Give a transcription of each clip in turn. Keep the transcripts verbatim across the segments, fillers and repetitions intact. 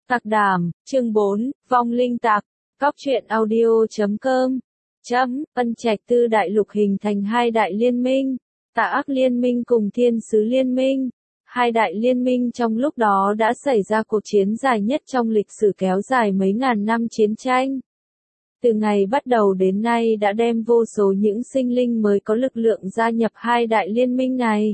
Tạc Đàm, chương bốn, Vong Linh Tạc, Cóc truyện audio chấm com. Chấm, Ân Trạch Tư đại lục hình thành hai đại liên minh, Tà Ác Liên minh cùng Thiên Sứ Liên minh. Hai đại liên minh trong lúc đó đã xảy ra cuộc chiến dài nhất trong lịch sử kéo dài mấy ngàn năm chiến tranh. Từ ngày bắt đầu đến nay đã đem vô số những sinh linh mới có lực lượng gia nhập hai đại liên minh này.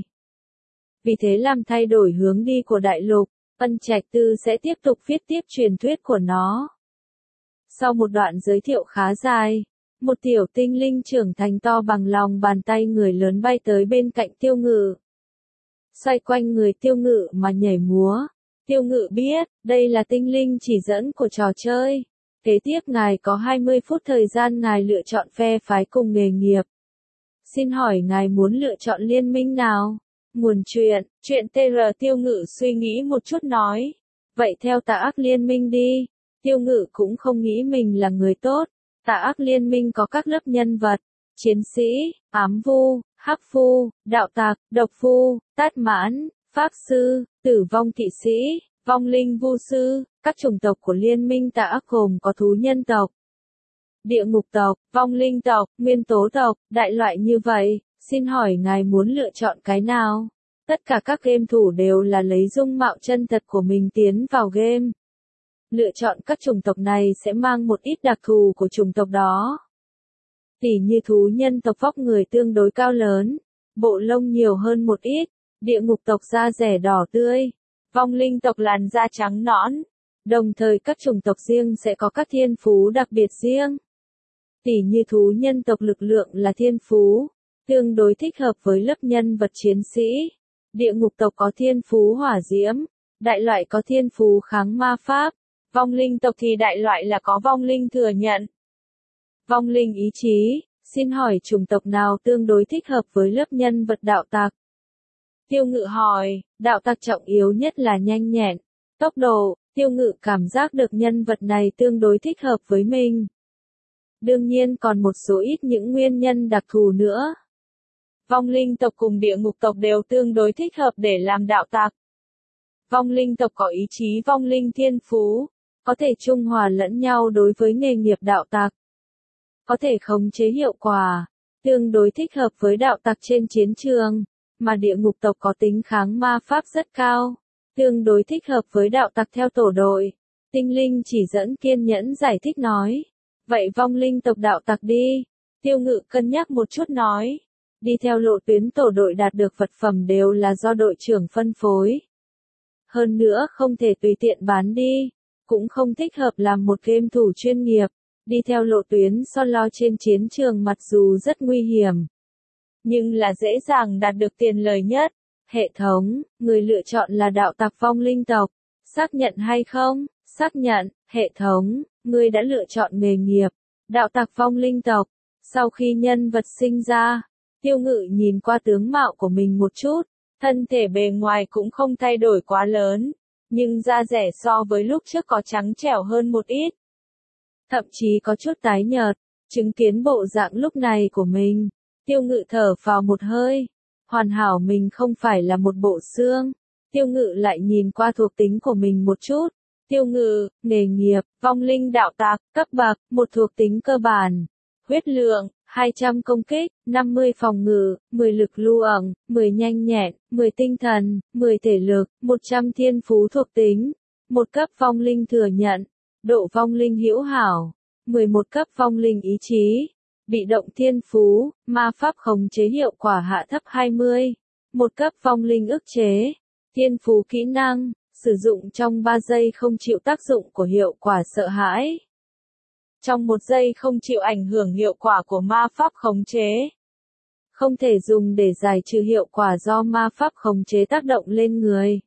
Vì thế làm thay đổi hướng đi của đại lục, Ân Trạch Tư sẽ tiếp tục viết tiếp truyền thuyết của nó. Sau một đoạn giới thiệu khá dài, một tiểu tinh linh trưởng thành to bằng lòng bàn tay người lớn bay tới bên cạnh Tiêu Ngự. Xoay quanh người Tiêu Ngự mà nhảy múa. Tiêu Ngự biết, đây là tinh linh chỉ dẫn của trò chơi. Kế tiếp ngài có hai mươi phút thời gian ngài lựa chọn phe phái cùng nghề nghiệp. Xin hỏi ngài muốn lựa chọn liên minh nào? Nguồn truyện, truyện tê rờ Tiêu Ngự suy nghĩ một chút nói. Vậy theo Tà Ác Liên minh đi. Tiêu Ngự cũng không nghĩ mình là người tốt. Tà Ác Liên minh có các lớp nhân vật, chiến sĩ, ám vu, hắc phu, đạo tặc, độc phu, tát mãn, pháp sư, tử vong kỵ sĩ, vong linh vu sư. Các chủng tộc của liên minh Tà Ác gồm có thú nhân tộc, địa ngục tộc, vong linh tộc, nguyên tố tộc, đại loại như vậy. Xin hỏi ngài muốn lựa chọn cái nào? Tất cả các game thủ đều là lấy dung mạo chân thật của mình tiến vào game. Lựa chọn các chủng tộc này sẽ mang một ít đặc thù của chủng tộc đó. Tỉ như thú nhân tộc vóc người tương đối cao lớn, bộ lông nhiều hơn một ít, địa ngục tộc da rẻ đỏ tươi, vong linh tộc làn da trắng nõn. Đồng thời các chủng tộc riêng sẽ có các thiên phú đặc biệt riêng. Tỉ như thú nhân tộc lực lượng là thiên phú, tương đối thích hợp với lớp nhân vật chiến sĩ. Địa ngục tộc có thiên phú hỏa diễm, đại loại có thiên phú kháng ma pháp. Vong linh tộc thì đại loại là có vong linh thừa nhận. Vong linh ý chí, xin hỏi chủng tộc nào tương đối thích hợp với lớp nhân vật đạo tặc? Tiêu Ngự hỏi, đạo tặc trọng yếu nhất là nhanh nhẹn, tốc độ. Tiêu Ngự cảm giác được nhân vật này tương đối thích hợp với mình. Đương nhiên còn một số ít những nguyên nhân đặc thù nữa. Vong linh tộc cùng địa ngục tộc đều tương đối thích hợp để làm đạo tặc. Vong linh tộc có ý chí vong linh thiên phú, có thể trung hòa lẫn nhau đối với nghề nghiệp đạo tặc. Có thể khống chế hiệu quả, tương đối thích hợp với đạo tặc trên chiến trường, mà địa ngục tộc có tính kháng ma pháp rất cao, tương đối thích hợp với đạo tặc theo tổ đội. Tinh linh chỉ dẫn kiên nhẫn giải thích nói. Vậy vong linh tộc đạo tặc đi. Tiêu Ngự cân nhắc một chút nói. Đi theo lộ tuyến tổ đội đạt được vật phẩm đều là do đội trưởng phân phối. Hơn nữa không thể tùy tiện bán đi. Cũng không thích hợp làm một game thủ chuyên nghiệp. Đi theo lộ tuyến solo trên chiến trường mặc dù rất nguy hiểm, nhưng là dễ dàng đạt được tiền lời nhất. Hệ thống, người lựa chọn là đạo tặc vong linh tộc. Xác nhận hay không? Xác nhận. Hệ thống, người đã lựa chọn nghề nghiệp, đạo tặc vong linh tộc. Sau khi nhân vật sinh ra, Tiêu Ngự nhìn qua tướng mạo của mình một chút. Thân thể bề ngoài cũng không thay đổi quá lớn, nhưng da rẻ so với lúc trước có trắng trẻo hơn một ít. Thậm chí có chút tái nhợt. Chứng kiến bộ dạng lúc này của mình, Tiêu Ngự thở phào một hơi. Hoàn hảo mình không phải là một bộ xương. Tiêu Ngự lại nhìn qua thuộc tính của mình một chút. Tiêu Ngự, nghề nghiệp, vong linh đạo tặc, cấp bậc, một thuộc tính cơ bản. Huyết lượng, hai trăm công kích, năm mươi phòng ngự, mười lực lưu ẩn, mười nhanh nhẹn, mười tinh thần, mười thể lực, một trăm thiên phú thuộc tính. một cấp vong linh thừa nhận, độ vong linh hữu hảo, mười một cấp vong linh ý chí. Bị động thiên phú, ma pháp khống chế hiệu quả hạ thấp hai mươi. một cấp vong linh ức chế. Thiên phú kỹ năng, sử dụng trong ba giây không chịu tác dụng của hiệu quả sợ hãi. Trong một giây không chịu ảnh hưởng hiệu quả của ma pháp khống chế. Không thể dùng để giải trừ hiệu quả do ma pháp khống chế tác động lên người.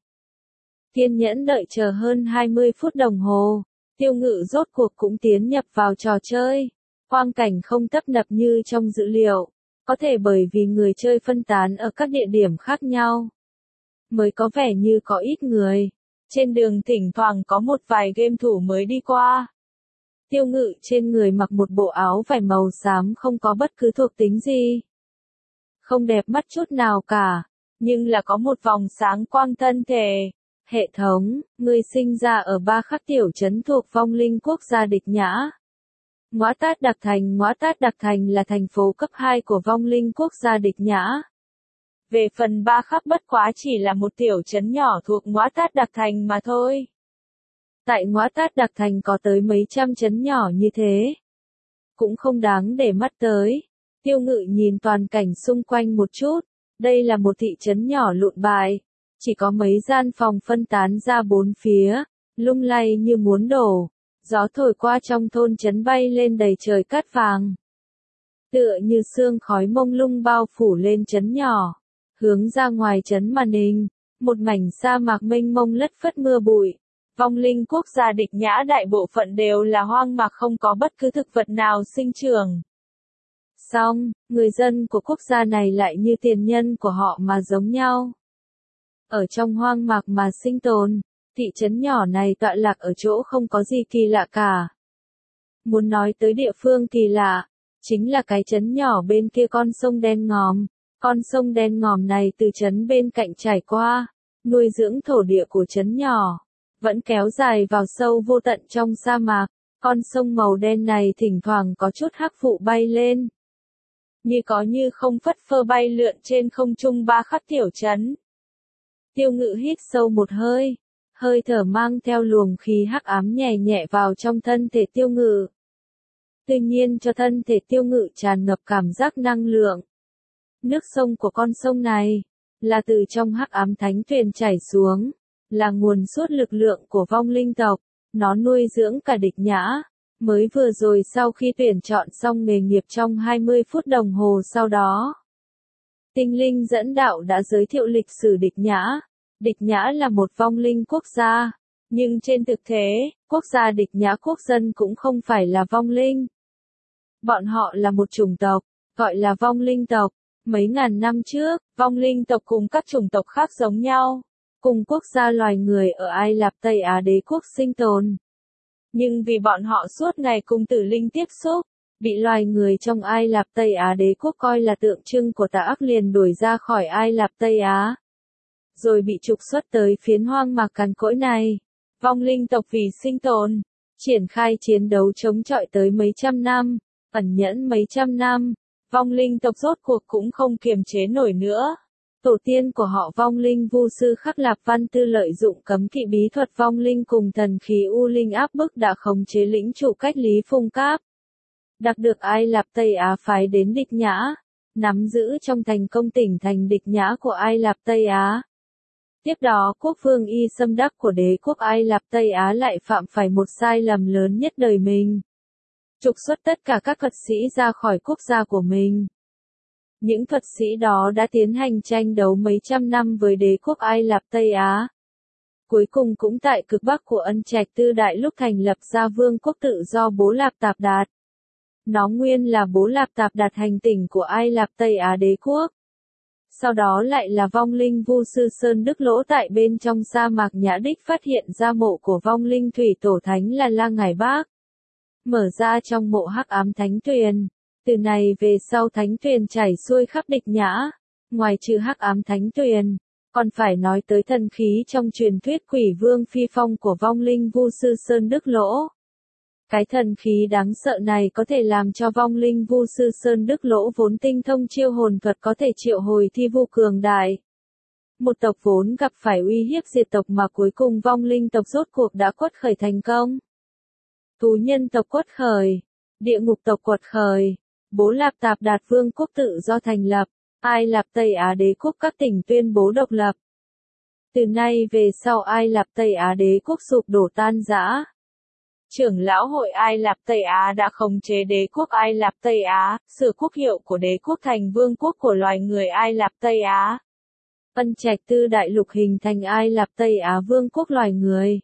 Kiên nhẫn đợi chờ hơn hai mươi phút đồng hồ. Tiêu Ngự rốt cuộc cũng tiến nhập vào trò chơi. Quang cảnh không tấp nập như trong dữ liệu, có thể bởi vì người chơi phân tán ở các địa điểm khác nhau, mới có vẻ như có ít người. Trên đường thỉnh thoảng có một vài game thủ mới đi qua. Tiêu Ngự trên người mặc một bộ áo vải màu xám không có bất cứ thuộc tính gì. Không đẹp mắt chút nào cả, nhưng là có một vòng sáng quang thân thể. Hệ thống, người sinh ra ở ba khắc tiểu trấn thuộc vong linh quốc gia Địch Nhã. Ngõa Tát Đặc Thành. Ngõa Tát Đặc Thành là thành phố cấp hai của vong linh quốc gia Địch Nhã. Về phần ba khắc bất quá chỉ là một tiểu trấn nhỏ thuộc Ngõa Tát Đặc Thành mà thôi. Tại Ngõa Tát Đặc Thành có tới mấy trăm trấn nhỏ như thế. Cũng không đáng để mắt tới. Tiêu Ngự nhìn toàn cảnh xung quanh một chút. Đây là một thị trấn nhỏ lụn bại. Chỉ có mấy gian phòng phân tán ra bốn phía, lung lay như muốn đổ. Gió thổi qua trong thôn trấn bay lên đầy trời cát vàng. Tựa như sương khói mông lung bao phủ lên trấn nhỏ. Hướng ra ngoài trấn Màn Ninh, một mảnh sa mạc mênh mông lất phất mưa bụi. Vong linh quốc gia Địch Nhã đại bộ phận đều là hoang mạc không có bất cứ thực vật nào sinh trưởng. Song, người dân của quốc gia này lại như tiền nhân của họ mà giống nhau. Ở trong hoang mạc mà sinh tồn, thị trấn nhỏ này tọa lạc ở chỗ không có gì kỳ lạ cả. Muốn nói tới địa phương kỳ lạ, chính là cái trấn nhỏ bên kia con sông đen ngòm. Con sông đen ngòm này từ trấn bên cạnh trải qua, nuôi dưỡng thổ địa của trấn nhỏ, vẫn kéo dài vào sâu vô tận trong sa mạc. Con sông màu đen này thỉnh thoảng có chút hắc vụ bay lên. Như có như không phất phơ bay lượn trên không trung ba khắc tiểu trấn. Tiêu Ngự hít sâu một hơi, hơi thở mang theo luồng khí hắc ám nhẹ nhẹ vào trong thân thể Tiêu Ngự. Tự nhiên cho thân thể Tiêu Ngự tràn ngập cảm giác năng lượng. Nước sông của con sông này, là từ trong hắc ám thánh tuyền chảy xuống, là nguồn suốt lực lượng của vong linh tộc, nó nuôi dưỡng cả Địch Nhã. Mới vừa rồi sau khi tuyển chọn xong nghề nghiệp trong hai mươi phút đồng hồ sau đó, Tinh Linh dẫn đạo đã giới thiệu lịch sử Địch Nhã. Địch Nhã là một vong linh quốc gia, nhưng trên thực tế, quốc gia Địch Nhã quốc dân cũng không phải là vong linh. Bọn họ là một chủng tộc, gọi là vong linh tộc. Mấy ngàn năm trước, vong linh tộc cùng các chủng tộc khác giống nhau, cùng quốc gia loài người ở Ai Lạp Tây Á đế quốc sinh tồn. Nhưng vì bọn họ suốt ngày cùng tử linh tiếp xúc, bị loài người trong Ai Lạp Tây Á đế quốc coi là tượng trưng của tà ác liền đuổi ra khỏi Ai Lạp Tây Á. Rồi bị trục xuất tới phiến hoang mạc cằn cỗi này. Vong linh tộc vì sinh tồn, triển khai chiến đấu chống chọi tới mấy trăm năm, ẩn nhẫn mấy trăm năm. Vong linh tộc rốt cuộc cũng không kiềm chế nổi nữa. Tổ tiên của họ vong linh vu sư Khắc Lạp Văn Tư lợi dụng cấm kỵ bí thuật vong linh cùng thần khí u linh áp bức đã khống chế lĩnh chủ cách Lý Phung Cáp. Đặc được Ai Lạp Tây Á phái đến Địch Nhã, nắm giữ trong thành công tỉnh thành Địch Nhã của Ai Lạp Tây Á. Tiếp đó quốc vương Y Xâm Đắc của đế quốc Ai Lạp Tây Á lại phạm phải một sai lầm lớn nhất đời mình. Trục xuất tất cả các thuật sĩ ra khỏi quốc gia của mình. Những thuật sĩ đó đã tiến hành tranh đấu mấy trăm năm với đế quốc Ai Lạp Tây Á. Cuối cùng cũng tại cực bắc của Ân Trạch Tư Đại lúc thành lập ra vương quốc tự do Bố Lạp Tạp Đạt. Nó nguyên là Bố Lạp Tạp Đạt hành tỉnh của Ai Lạp Tây Á đế quốc. Sau đó lại là vong linh vu sư Sơn Đức Lỗ tại bên trong sa mạc Nhã Đích phát hiện ra mộ của vong linh thủy tổ thánh là La Ngải Bác. Mở ra trong mộ hắc ám thánh tuyền. Từ này về sau thánh tuyền chảy xuôi khắp Địch Nhã. Ngoài trừ hắc ám thánh tuyền, còn phải nói tới thần khí trong truyền thuyết Quỷ Vương Phi Phong của vong linh vu sư Sơn Đức Lỗ. Cái thần khí đáng sợ này có thể làm cho vong linh vu sư Sơn Đức Lỗ vốn tinh thông chiêu hồn thuật có thể triệu hồi thi vu cường đại. Một tộc vốn gặp phải uy hiếp diệt tộc mà cuối cùng vong linh tộc rốt cuộc đã quật khởi thành công. Tù nhân tộc quật khởi, địa ngục tộc quật khởi, Bố Lạp Tạp Đạt vương quốc tự do thành lập, Ai Lạp Tây Á đế quốc các tỉnh tuyên bố độc lập. Từ nay về sau Ai Lạp Tây Á đế quốc sụp đổ tan rã. Trưởng lão hội Ai Lạp Tây Á đã khống chế đế quốc Ai Lạp Tây Á, sửa quốc hiệu của đế quốc thành vương quốc của loài người Ai Lạp Tây Á. Ân Trạch Tư Đại Lục hình thành Ai Lạp Tây Á vương quốc loài người.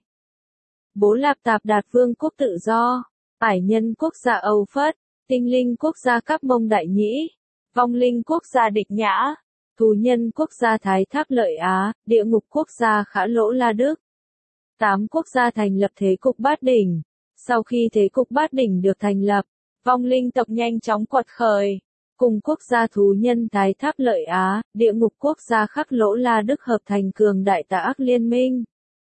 Bố Lạp Tạp Đạt vương quốc tự do, Ải Nhân quốc gia Âu Phất, Tinh Linh quốc gia Cáp Mông Đại Nhĩ, Vong Linh quốc gia Địch Nhã, Tù Nhân quốc gia Thái Tháp Lợi Á, Địa Ngục quốc gia Khả Lỗ La Đức. Tám quốc gia thành lập thế cục Bát Đỉnh. Sau khi thế cục Bát Đỉnh được thành lập, vong linh tộc nhanh chóng quật khởi. Cùng quốc gia Thú Nhân Thái Tháp Lợi Á, Địa Ngục quốc gia Khắc Lỗ La Đức hợp thành cường đại tà ác liên minh.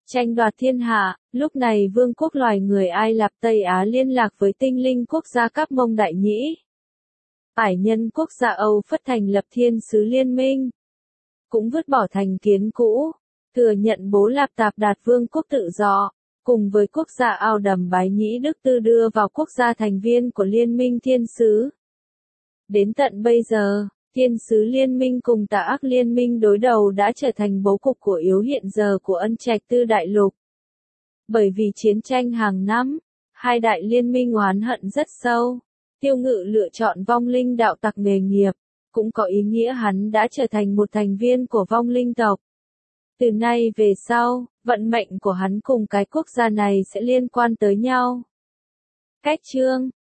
tranh đoạt thiên hạ. Lúc này vương quốc loài người Ai Lạp Tây Á liên lạc với tinh linh quốc gia Các Mông Đại Nhĩ. Ải nhân quốc gia Âu Phất thành lập thiên sứ liên minh. Cũng vứt bỏ thành kiến cũ, thừa nhận Bố Lạp Tạp Đạt vương quốc tự do, cùng với quốc gia Ao Đầm Bái Nhĩ Đức Tư đưa vào quốc gia thành viên của Liên minh Thiên Sứ. Đến tận bây giờ, Thiên Sứ Liên minh cùng Tà Ác Liên minh đối đầu đã trở thành bố cục của yếu hiện giờ của Ân Trạch Tư Đại Lục. Bởi vì chiến tranh hàng năm, hai đại liên minh oán hận rất sâu. Tiêu Ngự lựa chọn vong linh đạo tặc nghề nghiệp, cũng có ý nghĩa hắn đã trở thành một thành viên của vong linh tộc. Từ nay về sau, vận mệnh của hắn cùng cái quốc gia này sẽ liên quan tới nhau. Cách chương